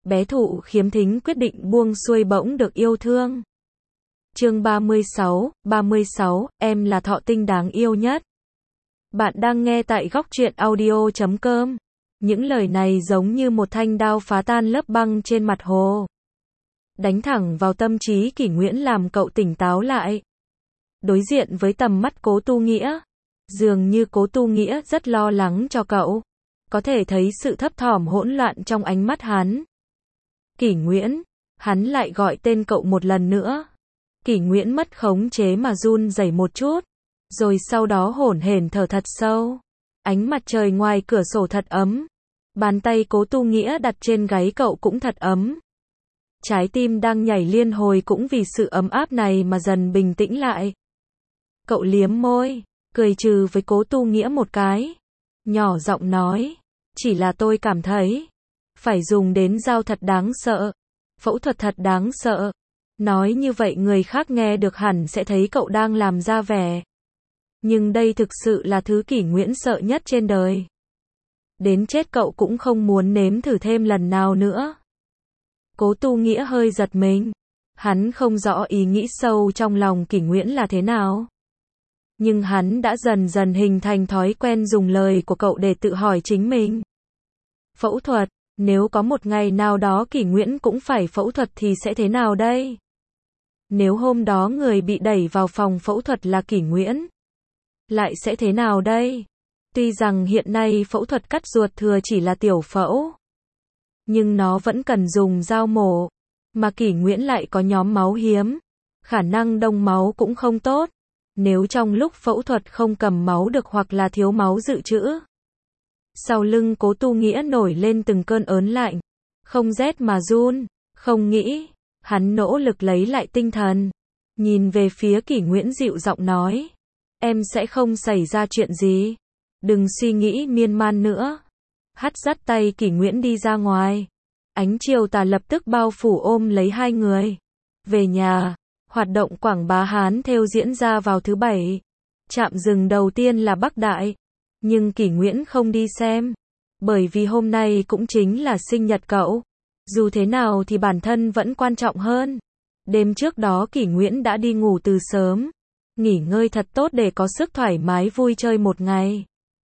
bé thụ khiếm thính quyết định buông xuôi bỗng được yêu thương. Chương 36, em là thọ tinh đáng yêu nhất. Bạn đang nghe tại góc truyện audio.com. Những lời này giống như một thanh đao phá tan lớp băng trên mặt hồ. Đánh thẳng vào tâm trí Kỷ Nguyễn làm cậu tỉnh táo lại. Đối diện với tầm mắt Cố Tu Nghĩa, dường như Cố Tu Nghĩa rất lo lắng cho cậu. Có thể thấy sự thấp thỏm hỗn loạn trong ánh mắt hắn. Kỷ Nguyễn, hắn lại gọi tên cậu một lần nữa. Kỷ Nguyễn mất khống chế mà run rẩy một chút, rồi sau đó hổn hển thở thật sâu. Ánh mặt trời ngoài cửa sổ thật ấm. Bàn tay Cố Tu Nghĩa đặt trên gáy cậu cũng thật ấm. Trái tim đang nhảy liên hồi cũng vì sự ấm áp này mà dần bình tĩnh lại. Cậu liếm môi, cười trừ với Cố Tu Nghĩa một cái. Nhỏ giọng nói, chỉ là tôi cảm thấy, phải dùng đến dao thật đáng sợ. Phẫu thuật thật đáng sợ. Nói như vậy người khác nghe được hẳn sẽ thấy cậu đang làm ra vẻ. Nhưng đây thực sự là thứ Kỷ Nguyễn sợ nhất trên đời. Đến chết cậu cũng không muốn nếm thử thêm lần nào nữa. Cố Tu Nghĩa hơi giật mình. Hắn không rõ ý nghĩ sâu trong lòng Kỷ Nguyễn là thế nào. Nhưng hắn đã dần dần hình thành thói quen dùng lời của cậu để tự hỏi chính mình. Phẫu thuật, nếu có một ngày nào đó Kỷ Nguyễn cũng phải phẫu thuật thì sẽ thế nào đây? Nếu hôm đó người bị đẩy vào phòng phẫu thuật là Kỷ Nguyễn, lại sẽ thế nào đây? Tuy rằng hiện nay phẫu thuật cắt ruột thừa chỉ là tiểu phẫu, nhưng nó vẫn cần dùng dao mổ, mà Kỷ Nguyễn lại có nhóm máu hiếm, khả năng đông máu cũng không tốt. Nếu trong lúc phẫu thuật không cầm máu được hoặc là thiếu máu dự trữ. Sau lưng Cố Tu Nghĩa nổi lên từng cơn ớn lạnh, không rét mà run, không nghĩ. Hắn nỗ lực lấy lại tinh thần, nhìn về phía Kỷ Nguyễn dịu giọng nói, em sẽ không xảy ra chuyện gì, đừng suy nghĩ miên man nữa. Dắt tay Kỷ Nguyễn đi ra ngoài. Ánh chiều tà lập tức bao phủ ôm lấy hai người. Về nhà, hoạt động quảng bá hán thêu diễn ra vào thứ Bảy. Trạm dừng đầu tiên là Bắc Đại, nhưng Kỷ Nguyễn không đi xem, bởi vì hôm nay cũng chính là sinh nhật cậu. Dù thế nào thì bản thân vẫn quan trọng hơn. Đêm trước đó Kỷ Nguyễn đã đi ngủ từ sớm, nghỉ ngơi thật tốt để có sức thoải mái vui chơi một ngày.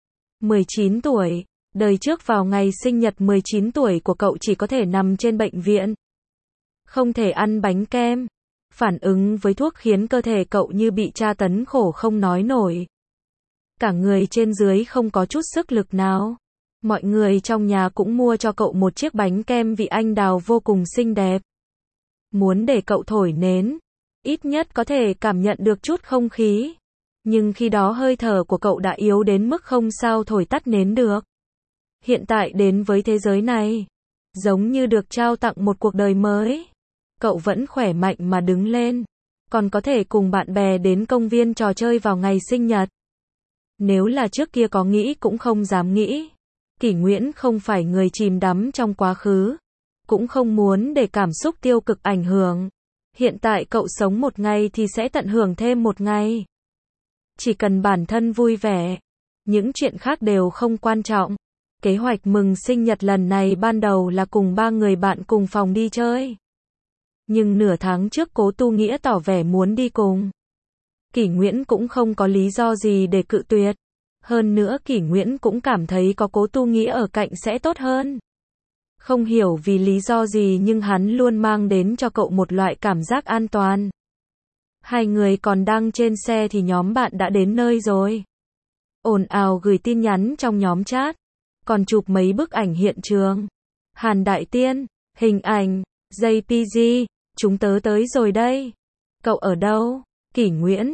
19 tuổi, đời trước vào ngày sinh nhật 19 tuổi của cậu chỉ có thể nằm trên bệnh viện. Không thể ăn bánh kem. Phản ứng với thuốc khiến cơ thể cậu như bị tra tấn khổ không nói nổi. Cả người trên dưới không có chút sức lực nào. Mọi người trong nhà cũng mua cho cậu một chiếc bánh kem vị anh đào vô cùng xinh đẹp. Muốn để cậu thổi nến, ít nhất có thể cảm nhận được chút không khí. Nhưng khi đó hơi thở của cậu đã yếu đến mức không sao thổi tắt nến được. Hiện tại đến với thế giới này, giống như được trao tặng một cuộc đời mới. Cậu vẫn khỏe mạnh mà đứng lên, còn có thể cùng bạn bè đến công viên trò chơi vào ngày sinh nhật. Nếu là trước kia có nghĩ cũng không dám nghĩ. Kỷ Nguyễn không phải người chìm đắm trong quá khứ, cũng không muốn để cảm xúc tiêu cực ảnh hưởng. Hiện tại cậu sống một ngày thì sẽ tận hưởng thêm một ngày. Chỉ cần bản thân vui vẻ, những chuyện khác đều không quan trọng. Kế hoạch mừng sinh nhật lần này ban đầu là cùng 3 người bạn cùng phòng đi chơi. Nhưng nửa tháng trước Cố Tu Nghĩa tỏ vẻ muốn đi cùng. Kỷ Nguyễn cũng không có lý do gì để cự tuyệt. Hơn nữa Kỷ Nguyễn cũng cảm thấy có Cố Tu Nghĩa ở cạnh sẽ tốt hơn. Không hiểu vì lý do gì nhưng hắn luôn mang đến cho cậu một loại cảm giác an toàn. Hai người còn đang trên xe thì nhóm bạn đã đến nơi rồi. Ồn ào gửi tin nhắn trong nhóm chat, còn chụp mấy bức ảnh hiện trường. Hàn Đại Tiên, hình ảnh, JPG, chúng tớ tới rồi đây. Cậu ở đâu? Kỷ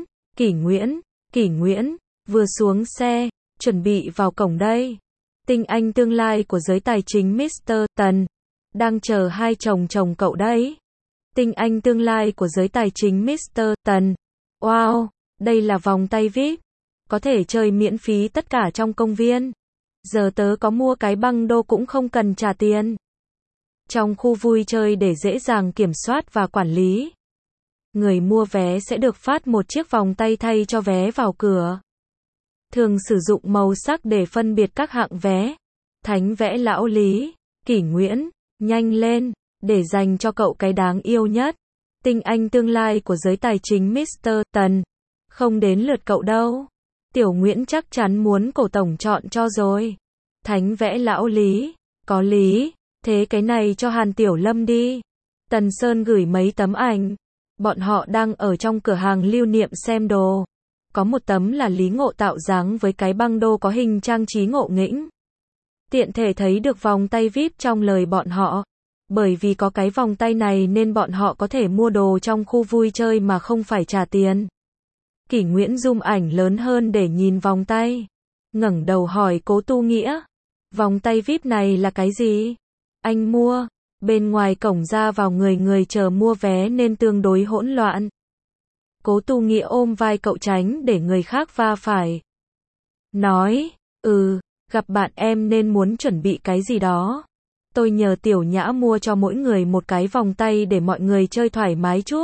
Nguyễn, vừa xuống xe, chuẩn bị vào cổng đây. Tinh anh tương lai của giới tài chính Mr. Tần, đang chờ hai chồng cậu đấy. Tinh anh tương lai của giới tài chính Mr. Tần. Wow, đây là vòng tay VIP. Có thể chơi miễn phí tất cả trong công viên. Giờ tớ có mua cái băng đô cũng không cần trả tiền. Trong khu vui chơi để dễ dàng kiểm soát và quản lý. Người mua vé sẽ được phát một chiếc vòng tay thay cho vé vào cửa. Thường sử dụng màu sắc để phân biệt các hạng vé. Thánh vẽ lão Lý, Kỷ Nguyễn, nhanh lên, để dành cho cậu cái đáng yêu nhất. Tinh anh tương lai của giới tài chính Mr. Tần. Không đến lượt cậu đâu. Tiểu Nguyễn chắc chắn muốn cổ tổng chọn cho rồi. Thánh vẽ lão Lý. Có lý. Thế cái này cho Hàn Tiểu Lâm đi. Tần Sơn gửi mấy tấm ảnh. Bọn họ đang ở trong cửa hàng lưu niệm xem đồ. Có một tấm là Lý Ngộ tạo dáng với cái băng đô có hình trang trí ngộ nghĩnh. Tiện thể thấy được vòng tay VIP trong lời bọn họ. Bởi vì có cái vòng tay này nên bọn họ có thể mua đồ trong khu vui chơi mà không phải trả tiền. Kỷ Nguyễn zoom ảnh lớn hơn để nhìn vòng tay. Ngẩng đầu hỏi Cố Tu Nghĩa. Vòng tay VIP này là cái gì? Anh mua. Bên ngoài cổng ra vào người người chờ mua vé nên tương đối hỗn loạn. Cố Tu Nghĩa ôm vai cậu tránh để người khác va phải. Nói, gặp bạn em nên muốn chuẩn bị cái gì đó. Tôi nhờ Tiểu Nhã mua cho mỗi người một cái vòng tay để mọi người chơi thoải mái chút.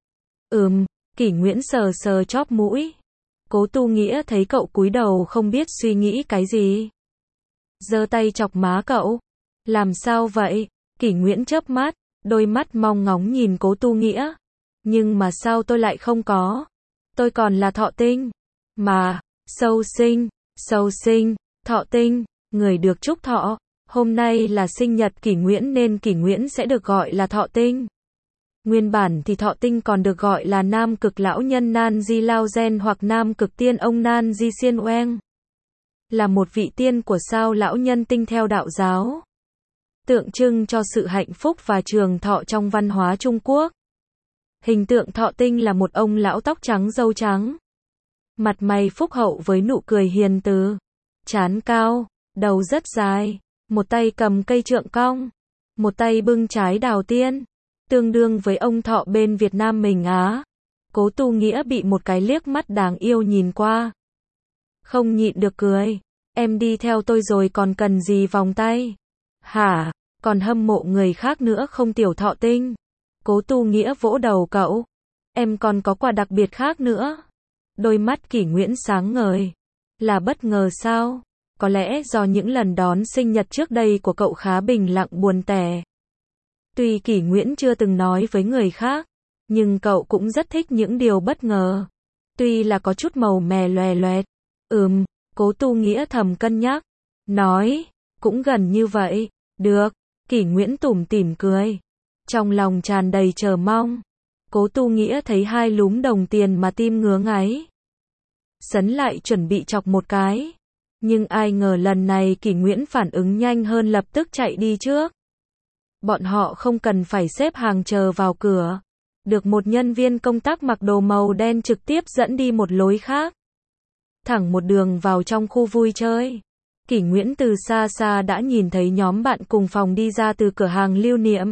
Kỷ Nguyễn sờ sờ chóp mũi. Cố Tu Nghĩa thấy cậu cúi đầu không biết suy nghĩ cái gì. Giơ tay chọc má cậu. Làm sao vậy? Kỷ Nguyễn chớp mắt, đôi mắt mong ngóng nhìn Cố Tu Nghĩa. Nhưng mà sao tôi lại không có? Tôi còn là thọ tinh. Mà, sâu sinh, thọ tinh, người được chúc thọ. Hôm nay là sinh nhật Kỷ Nguyễn nên Kỷ Nguyễn sẽ được gọi là thọ tinh. Nguyên bản thì thọ tinh còn được gọi là nam cực lão nhân Nan Di Lao Gen hoặc nam cực tiên ông Nan Di Xiên Oeng. Là một vị tiên của sao lão nhân tinh theo đạo giáo. Tượng trưng cho sự hạnh phúc và trường thọ trong văn hóa Trung Quốc. Hình tượng thọ tinh là một ông lão tóc trắng râu trắng. Mặt mày phúc hậu với nụ cười hiền từ. Trán cao, đầu rất dài. Một tay cầm cây trượng cong. Một tay bưng trái đào tiên. Tương đương với ông thọ bên Việt Nam mình á. Cố Tu Nghĩa bị một cái liếc mắt đáng yêu nhìn qua. Không nhịn được cười. Em đi theo tôi rồi còn cần gì vòng tay? Hả? Còn hâm mộ người khác nữa không tiểu thọ tinh? Cố Tu Nghĩa vỗ đầu cậu. Em còn có quà đặc biệt khác nữa. Đôi mắt Kỷ Nguyễn sáng ngời. Là bất ngờ sao? Có lẽ do những lần đón sinh nhật trước đây của cậu khá bình lặng buồn tẻ. Tuy Kỷ Nguyễn chưa từng nói với người khác, nhưng cậu cũng rất thích những điều bất ngờ. Tuy là có chút màu mè loè loẹt. Cố Tu Nghĩa thầm cân nhắc. Nói, cũng gần như vậy. Được. Kỷ Nguyễn tủm tỉm cười. Trong lòng tràn đầy chờ mong. Cố Tu Nghĩa thấy hai lúm đồng tiền mà tim ngứa ngáy. Sấn lại chuẩn bị chọc một cái. Nhưng ai ngờ lần này Kỷ Nguyễn phản ứng nhanh hơn lập tức chạy đi trước. Bọn họ không cần phải xếp hàng chờ vào cửa. Được một nhân viên công tác mặc đồ màu đen trực tiếp dẫn đi một lối khác. Thẳng một đường vào trong khu vui chơi. Kỷ Nguyễn từ xa xa đã nhìn thấy nhóm bạn cùng phòng đi ra từ cửa hàng lưu niệm.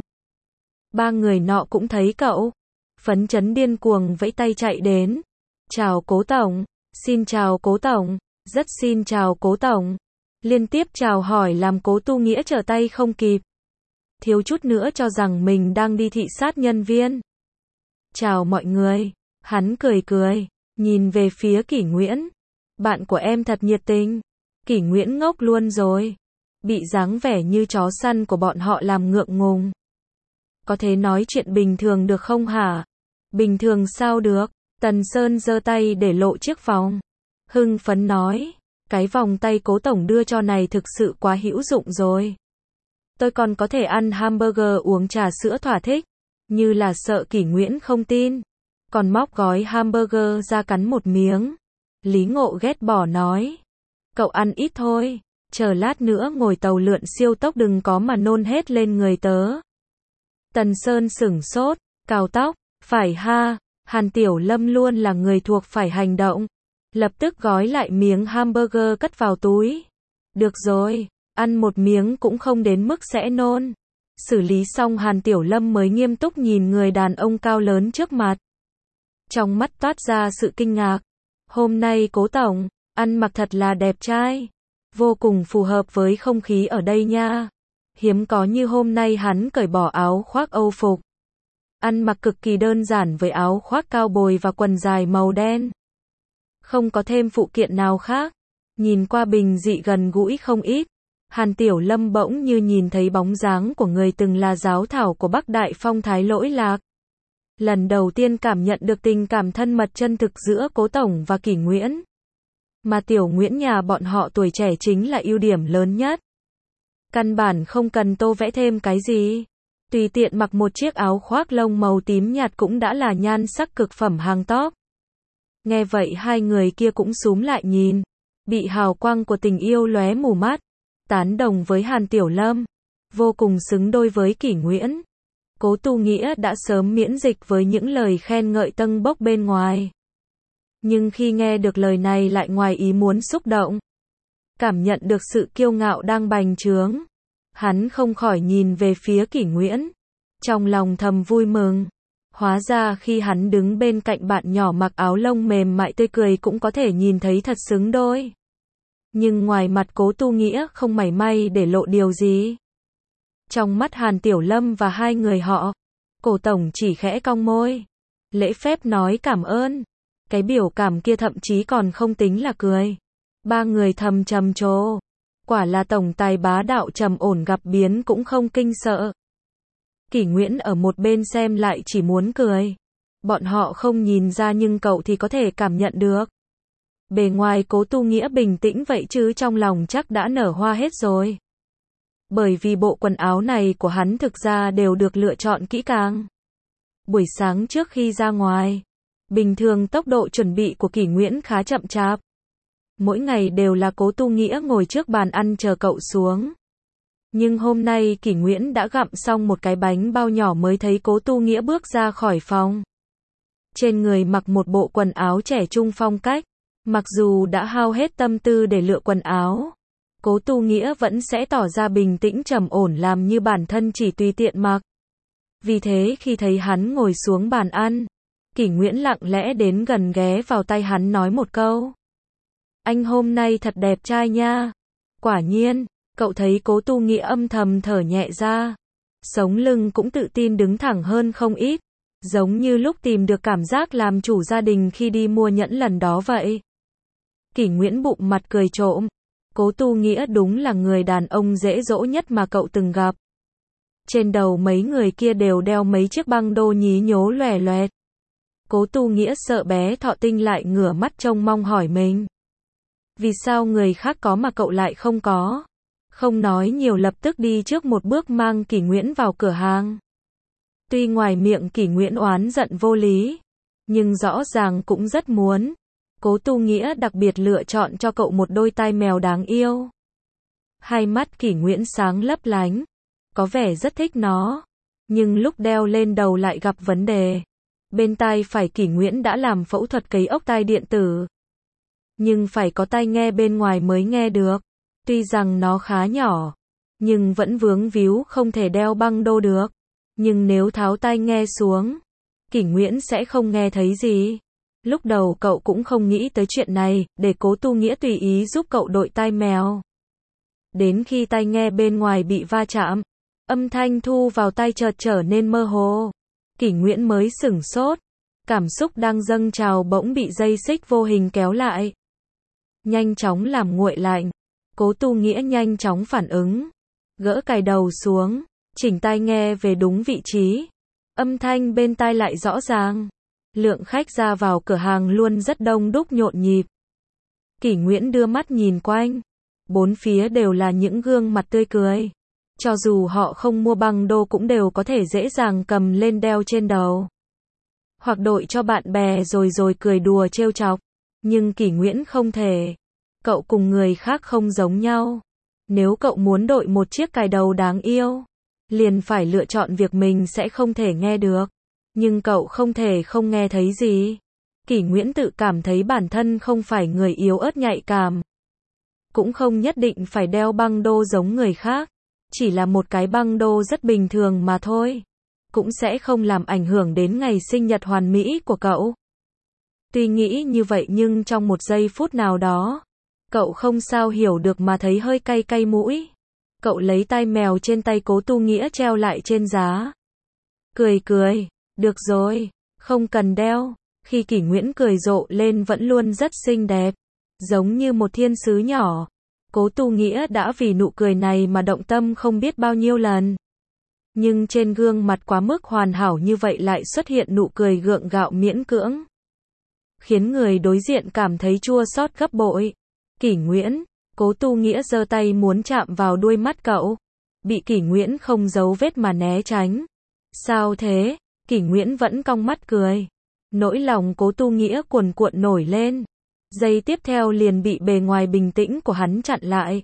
Ba người nọ cũng thấy cậu. Phấn chấn điên cuồng vẫy tay chạy đến. Chào Cố Tổng. Xin chào Cố Tổng. Rất xin chào Cố Tổng. Liên tiếp chào hỏi làm Cố Tu Nghĩa trở tay không kịp. Thiếu chút nữa cho rằng mình đang đi thị sát nhân viên. Chào mọi người. Hắn cười cười. Nhìn về phía Kỷ Nguyễn. Bạn của em thật nhiệt tình. Kỷ Nguyễn ngốc luôn rồi. Bị dáng vẻ như chó săn của bọn họ làm ngượng ngùng. Có thể nói chuyện bình thường được không hả? Bình thường sao được? Tần Sơn giơ tay để lộ chiếc vòng. Hưng phấn nói. Cái vòng tay Cố Tổng đưa cho này thực sự quá hữu dụng rồi. Tôi còn có thể ăn hamburger uống trà sữa thỏa thích. Như là sợ Kỷ Nguyễn không tin. Còn móc gói hamburger ra cắn một miếng. Lý Ngộ ghét bỏ nói. Cậu ăn ít thôi. Chờ lát nữa ngồi tàu lượn siêu tốc đừng có mà nôn hết lên người tớ. Tần Sơn sửng sốt. Cào tóc. Phải ha. Hàn Tiểu Lâm luôn là người thuộc phải hành động. Lập tức gói lại miếng hamburger cất vào túi. Được rồi. Ăn một miếng cũng không đến mức sẽ nôn. Xử lý xong Hàn Tiểu Lâm mới nghiêm túc nhìn người đàn ông cao lớn trước mặt. Trong mắt toát ra sự kinh ngạc. Hôm nay Cố Tổng, ăn mặc thật là đẹp trai. Vô cùng phù hợp với không khí ở đây nha. Hiếm có như hôm nay hắn cởi bỏ áo khoác Âu phục. Ăn mặc cực kỳ đơn giản với áo khoác cao bồi và quần dài màu đen. Không có thêm phụ kiện nào khác. Nhìn qua bình dị gần gũi không ít. Hàn Tiểu Lâm bỗng như nhìn thấy bóng dáng của người từng là giáo thảo của Bắc Đại Phong Thái Lỗi Lạc. Lần đầu tiên cảm nhận được tình cảm thân mật chân thực giữa Cố Tổng và Kỷ Nguyễn. Mà Tiểu Nguyễn nhà bọn họ tuổi trẻ chính là ưu điểm lớn nhất. Căn bản không cần tô vẽ thêm cái gì. Tùy tiện mặc một chiếc áo khoác lông màu tím nhạt cũng đã là nhan sắc cực phẩm hàng top. Nghe vậy hai người kia cũng xúm lại nhìn. Bị hào quang của tình yêu lóe mù mắt. Tán đồng với Hàn Tiểu Lâm. Vô cùng xứng đôi với Kỷ Nguyễn. Cố Tu Nghĩa đã sớm miễn dịch với những lời khen ngợi tâng bốc bên ngoài. Nhưng khi nghe được lời này lại ngoài ý muốn xúc động. Cảm nhận được sự kiêu ngạo đang bành trướng. Hắn không khỏi nhìn về phía Kỷ Nguyễn. Trong lòng thầm vui mừng. Hóa ra khi hắn đứng bên cạnh bạn nhỏ mặc áo lông mềm mại tươi cười cũng có thể nhìn thấy thật xứng đôi. Nhưng ngoài mặt Cố Tu Nghĩa không mảy may để lộ điều gì. Trong mắt Hàn Tiểu Lâm và hai người họ, Cố Tổng chỉ khẽ cong môi. Lễ phép nói cảm ơn. Cái biểu cảm kia thậm chí còn không tính là cười. Ba người thầm trầm trồ. Quả là tổng tài bá đạo trầm ổn gặp biến cũng không kinh sợ. Kỷ Nguyễn ở một bên xem lại chỉ muốn cười. Bọn họ không nhìn ra nhưng cậu thì có thể cảm nhận được. Bề ngoài Cố Tu Nghĩa bình tĩnh vậy chứ trong lòng chắc đã nở hoa hết rồi. Bởi vì bộ quần áo này của hắn thực ra đều được lựa chọn kỹ càng. Buổi sáng trước khi ra ngoài, bình thường tốc độ chuẩn bị của Kỷ Nguyễn khá chậm chạp. Mỗi ngày đều là Cố Tu Nghĩa ngồi trước bàn ăn chờ cậu xuống. Nhưng hôm nay Kỷ Nguyễn đã gặm xong một cái bánh bao nhỏ mới thấy Cố Tu Nghĩa bước ra khỏi phòng. Trên người mặc một bộ quần áo trẻ trung phong cách. Mặc dù đã hao hết tâm tư để lựa quần áo, Cố Tu Nghĩa vẫn sẽ tỏ ra bình tĩnh trầm ổn làm như bản thân chỉ tùy tiện mặc. Vì thế khi thấy hắn ngồi xuống bàn ăn, Kỷ Nguyễn lặng lẽ đến gần ghé vào tay hắn nói một câu. Anh hôm nay thật đẹp trai nha. Quả nhiên, cậu thấy Cố Tu Nghĩa âm thầm thở nhẹ ra. Sống lưng cũng tự tin đứng thẳng hơn không ít. Giống như lúc tìm được cảm giác làm chủ gia đình khi đi mua nhẫn lần đó vậy. Kỷ Nguyễn bụng mặt cười trộm. Cố Tu Nghĩa đúng là người đàn ông dễ dỗ nhất mà cậu từng gặp. Trên đầu mấy người kia đều đeo mấy chiếc băng đô nhí nhố loè loẹt. Cố Tu Nghĩa sợ bé Thọ Tinh lại ngửa mắt trông mong hỏi mình. Vì sao người khác có mà cậu lại không có? Không nói nhiều lập tức đi trước một bước mang Kỷ Nguyễn vào cửa hàng. Tuy ngoài miệng Kỷ Nguyễn oán giận vô lý, nhưng rõ ràng cũng rất muốn. Cố Tu Nghĩa đặc biệt lựa chọn cho cậu một đôi tai mèo đáng yêu. Hai mắt Kỷ Nguyễn sáng lấp lánh, có vẻ rất thích nó. Nhưng lúc đeo lên đầu lại gặp vấn đề. Bên tai phải Kỷ Nguyễn đã làm phẫu thuật cấy ốc tai điện tử. Nhưng phải có tai nghe bên ngoài mới nghe được. Tuy rằng nó khá nhỏ, nhưng vẫn vướng víu không thể đeo băng đô được. Nhưng nếu tháo tai nghe xuống, Kỷ Nguyễn sẽ không nghe thấy gì. Lúc đầu cậu cũng không nghĩ tới chuyện này, để Cố Tu Nghĩa tùy ý giúp cậu đội tai mèo. Đến khi tai nghe bên ngoài bị va chạm, âm thanh thu vào tai chợt trở nên mơ hồ. Kỷ Nguyễn mới sửng sốt. Cảm xúc đang dâng trào bỗng bị dây xích vô hình kéo lại. Nhanh chóng làm nguội lạnh. Cố Tu Nghĩa nhanh chóng phản ứng. Gỡ cài đầu xuống, chỉnh tai nghe về đúng vị trí. Âm thanh bên tai lại rõ ràng. Lượng khách ra vào cửa hàng luôn rất đông đúc nhộn nhịp. Kỷ Nguyễn đưa mắt nhìn quanh. Bốn phía đều là những gương mặt tươi cười. Cho dù họ không mua băng đô cũng đều có thể dễ dàng cầm lên đeo trên đầu. Hoặc đội cho bạn bè rồi cười đùa trêu chọc. Nhưng Kỷ Nguyễn không thể. Cậu cùng người khác không giống nhau. Nếu cậu muốn đội một chiếc cài đầu đáng yêu, liền phải lựa chọn việc mình sẽ không thể nghe được. Nhưng cậu không thể không nghe thấy gì. Kỷ Nguyễn tự cảm thấy bản thân không phải người yếu ớt nhạy cảm. Cũng không nhất định phải đeo băng đô giống người khác. Chỉ là một cái băng đô rất bình thường mà thôi. Cũng sẽ không làm ảnh hưởng đến ngày sinh nhật hoàn mỹ của cậu. Tuy nghĩ như vậy nhưng trong một giây phút nào đó, cậu không sao hiểu được mà thấy hơi cay cay mũi. Cậu lấy tai mèo trên tay Cố Tu Nghĩa treo lại trên giá. Cười, được rồi, không cần đeo. Khi Kỷ Nguyễn cười rộ lên vẫn luôn rất xinh đẹp, giống như một thiên sứ nhỏ. Cố Tu Nghĩa đã vì nụ cười này mà động tâm không biết bao nhiêu lần. Nhưng trên gương mặt quá mức hoàn hảo như vậy lại xuất hiện nụ cười gượng gạo miễn cưỡng, khiến người đối diện cảm thấy chua xót gấp bội. Kỷ Nguyễn, Cố Tu Nghĩa giơ tay muốn chạm vào đuôi mắt cậu, bị Kỷ Nguyễn không giấu vết mà né tránh. Sao thế? Kỷ Nguyễn vẫn cong mắt cười. Nỗi lòng Cố Tu Nghĩa cuồn cuộn nổi lên. Giây tiếp theo liền bị bề ngoài bình tĩnh của hắn chặn lại.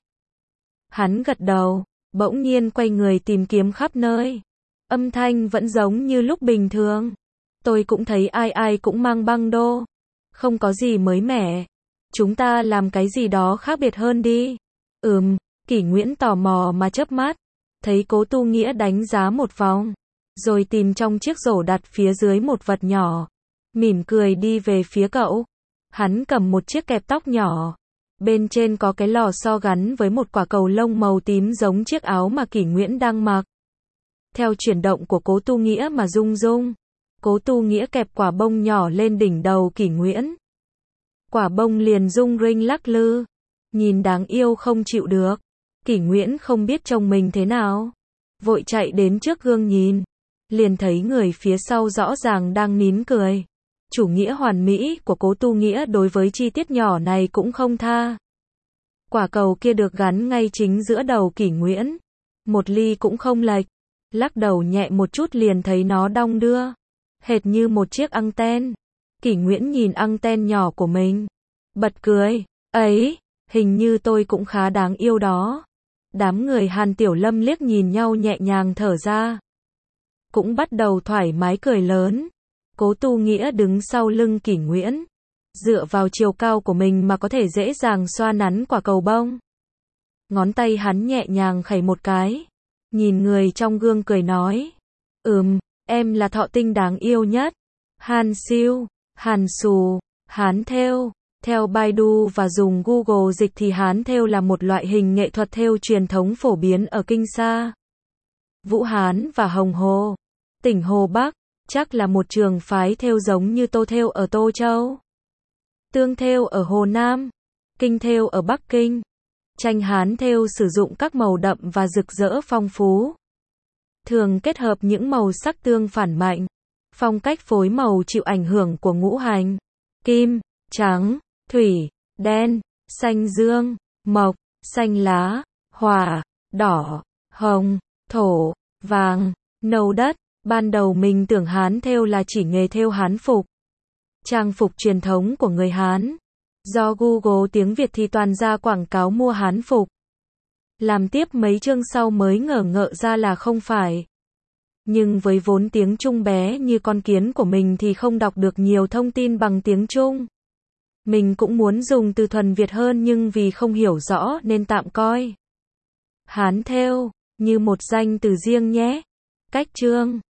Hắn gật đầu, bỗng nhiên quay người tìm kiếm khắp nơi. Âm thanh vẫn giống như lúc bình thường. Tôi cũng thấy ai ai cũng mang băng đô. Không có gì mới mẻ. Chúng ta làm cái gì đó khác biệt hơn đi. Kỷ Nguyễn tò mò mà chớp mắt. Thấy Cố Tu Nghĩa đánh giá một vòng. Rồi tìm trong chiếc rổ đặt phía dưới một vật nhỏ. Mỉm cười đi về phía cậu. Hắn cầm một chiếc kẹp tóc nhỏ. Bên trên có cái lò xo gắn với một quả cầu lông màu tím giống chiếc áo mà Kỷ Nguyễn đang mặc. Theo chuyển động của Cố Tu Nghĩa mà rung rung. Cố Tu Nghĩa kẹp quả bông nhỏ lên đỉnh đầu Kỷ Nguyễn. Quả bông liền rung rinh lắc lư. Nhìn đáng yêu không chịu được. Kỷ Nguyễn không biết trông mình thế nào. Vội chạy đến trước gương nhìn. Liền thấy người phía sau rõ ràng đang nín cười. Chủ nghĩa hoàn mỹ của Cố Tu Nghĩa đối với chi tiết nhỏ này cũng không tha. Quả cầu kia được gắn ngay chính giữa đầu Kỷ Nguyễn. Một ly cũng không lệch. Lắc đầu nhẹ một chút liền thấy nó đong đưa. Hệt như một chiếc anten. Kỷ Nguyễn nhìn anten nhỏ của mình. Bật cười. Ấy, hình như tôi cũng khá đáng yêu đó. Đám người Hàn Tiểu Lâm liếc nhìn nhau nhẹ nhàng thở ra. Cũng bắt đầu thoải mái cười lớn. Cố Tu Nghĩa đứng sau lưng Kỷ Nguyễn. Dựa vào chiều cao của mình mà có thể dễ dàng xoa nắn quả cầu bông. Ngón tay hắn nhẹ nhàng khẩy một cái. Nhìn người trong gương cười nói. Em là thọ tinh đáng yêu nhất. Hàn Siêu, Hàn Xù, Hán thêu. Theo Baidu và dùng Google dịch thì Hán thêu là một loại hình nghệ thuật thêu truyền thống phổ biến ở Kinh Sa, Vũ Hán và Hồng Hồ, tỉnh Hồ Bắc. Chắc là một trường phái thêu giống như Tô thêu ở Tô Châu, Tương thêu ở Hồ Nam, Kinh thêu ở Bắc Kinh. Tranh Hán thêu sử dụng các màu đậm và rực rỡ phong phú, thường kết hợp những màu sắc tương phản mạnh. Phong cách phối màu chịu ảnh hưởng của ngũ hành: kim, trắng, thủy, đen, xanh dương, mộc, xanh lá, hỏa, đỏ, hồng, thổ, vàng, nâu đất. Ban đầu mình tưởng Hán thêu là chỉ nghề thêu Hán phục, trang phục truyền thống của người Hán. Do Google tiếng Việt thì toàn ra quảng cáo mua Hán phục. Làm tiếp mấy chương sau mới ngờ ngợ ra là không phải. Nhưng với vốn tiếng Trung bé như con kiến của mình thì không đọc được nhiều thông tin bằng tiếng Trung. Mình cũng muốn dùng từ thuần Việt hơn nhưng vì không hiểu rõ nên tạm coi Hán thêu như một danh từ riêng nhé. Cách chương